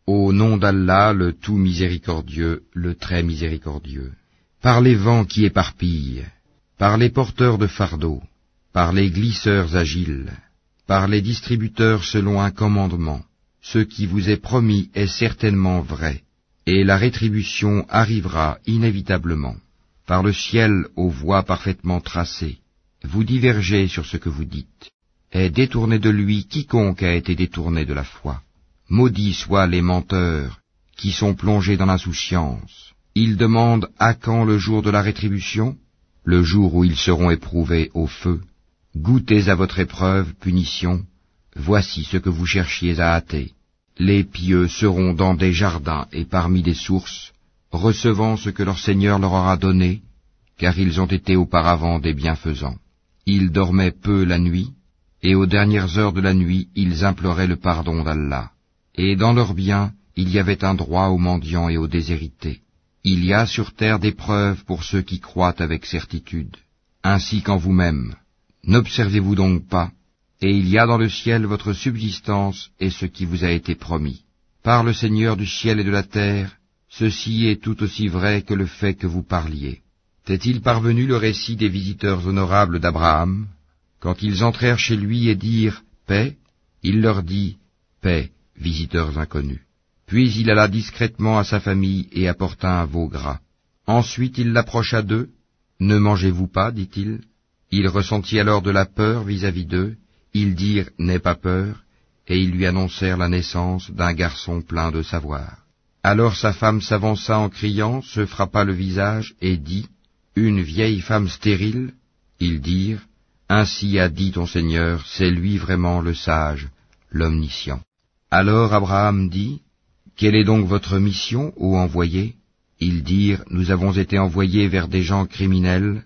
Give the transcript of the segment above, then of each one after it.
Au nom d'Allah, le tout miséricordieux, le très miséricordieux. Par les vents qui éparpillent, par les porteurs de fardeaux, par les glisseurs agiles, par les distributeurs selon un commandement, ce qui vous est promis est certainement vrai, et la rétribution arrivera inévitablement. Par le ciel aux voies parfaitement tracées, vous divergez sur ce que vous dites. Est détourné de lui quiconque a été détourné de la foi. Maudits soient les menteurs, qui sont plongés dans l'insouciance. Ils demandent à quand le jour de la rétribution, le jour où ils seront éprouvés au feu. Goûtez à votre épreuve, punition, voici ce que vous cherchiez à hâter. Les pieux seront dans des jardins et parmi des sources, recevant ce que leur Seigneur leur aura donné, car ils ont été auparavant des bienfaisants. Ils dormaient peu la nuit, et aux dernières heures de la nuit, ils imploraient le pardon d'Allah. Et dans leurs biens, il y avait un droit aux mendiants et aux déshérités. Il y a sur terre des preuves pour ceux qui croient avec certitude, ainsi qu'en vous-même. N'observez-vous donc pas, et il y a dans le ciel votre subsistance et ce qui vous a été promis. Par le Seigneur du ciel et de la terre, ceci est tout aussi vrai que le fait que vous parliez. T'est-il parvenu le récit des visiteurs honorables d'Abraham? Quand ils entrèrent chez lui et dirent « Paix », il leur dit « Paix, visiteurs inconnus ». Puis il alla discrètement à sa famille et apporta un veau gras. Ensuite il l'approcha d'eux. « Ne mangez-vous pas, dit-il. » Il ressentit alors de la peur vis-à-vis d'eux. Ils dirent « N'aie pas peur », et ils lui annoncèrent la naissance d'un garçon plein de savoir. Alors sa femme s'avança en criant, se frappa le visage et dit « Une vieille femme stérile ?» Ils dirent « Ainsi a dit ton Seigneur, c'est lui vraiment le sage, l'omniscient. » Alors Abraham dit « Quelle est donc votre mission, ô envoyé ?» Ils dirent « Nous avons été envoyés vers des gens criminels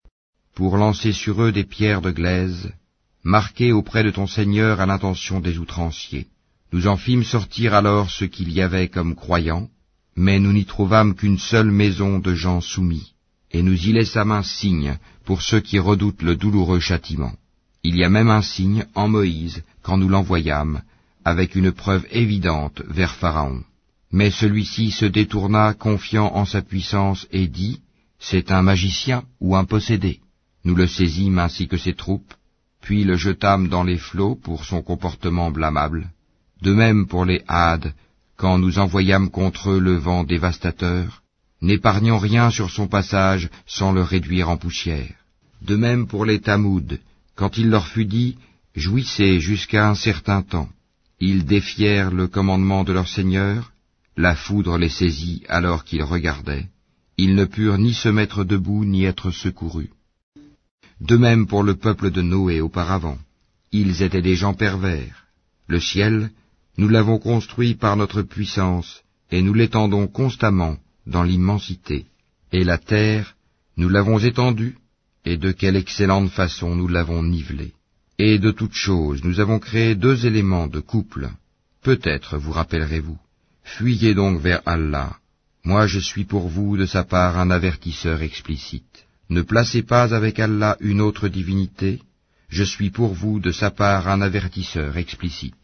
pour lancer sur eux des pierres de glaise, marquées auprès de ton Seigneur à l'intention des outranciers. Nous en fîmes sortir alors ce qu'il y avait comme croyants, mais nous n'y trouvâmes qu'une seule maison de gens soumis, et nous y laissâmes un signe pour ceux qui redoutent le douloureux châtiment. Il y a même un signe en Moïse quand nous l'envoyâmes, avec une preuve évidente vers Pharaon. Mais celui-ci se détourna confiant en sa puissance et dit « C'est un magicien ou un possédé. » Nous le saisîmes ainsi que ses troupes, puis le jetâmes dans les flots pour son comportement blâmable. De même pour les Hades, quand nous envoyâmes contre eux le vent dévastateur, n'épargnant rien sur son passage sans le réduire en poussière. De même pour les Tamoud, quand il leur fut dit « Jouissez jusqu'à un certain temps », ils défièrent le commandement de leur Seigneur, la foudre les saisit alors qu'ils regardaient. Ils ne purent ni se mettre debout ni être secourus. De même pour le peuple de Noé auparavant, ils étaient des gens pervers. Le ciel, nous l'avons construit par notre puissance, et nous l'étendons constamment dans l'immensité. Et la terre, nous l'avons étendue, et de quelle excellente façon nous l'avons nivelée. Et de toutes choses, nous avons créé 2 éléments de couple. Peut-être vous rappellerez-vous. Fuyez donc vers Allah. Moi je suis pour vous de sa part un avertisseur explicite. Ne placez pas avec Allah une autre divinité, je suis pour vous de sa part un avertisseur explicite.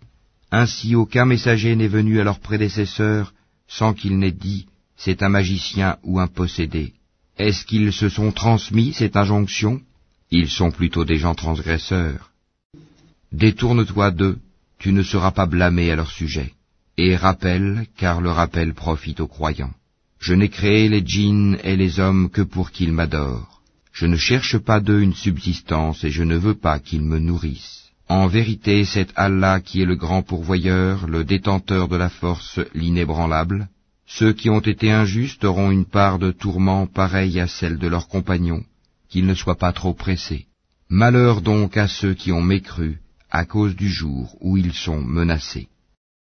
Ainsi aucun messager n'est venu à leurs prédécesseurs sans qu'il n'ait dit « c'est un magicien ou un possédé ». Est-ce qu'ils se sont transmis cette injonction? Ils sont plutôt des gens transgresseurs. Détourne-toi d'eux, tu ne seras pas blâmé à leur sujet. Et rappelle, car le rappel profite aux croyants. Je n'ai créé les djinns et les hommes que pour qu'ils m'adorent. Je ne cherche pas d'eux une subsistance et je ne veux pas qu'ils me nourrissent. En vérité, c'est Allah qui est le grand pourvoyeur, le détenteur de la force, l'inébranlable. Ceux qui ont été injustes auront une part de tourment pareille à celle de leurs compagnons, qu'ils ne soient pas trop pressés. Malheur donc à ceux qui ont mécru à cause du jour où ils sont menacés.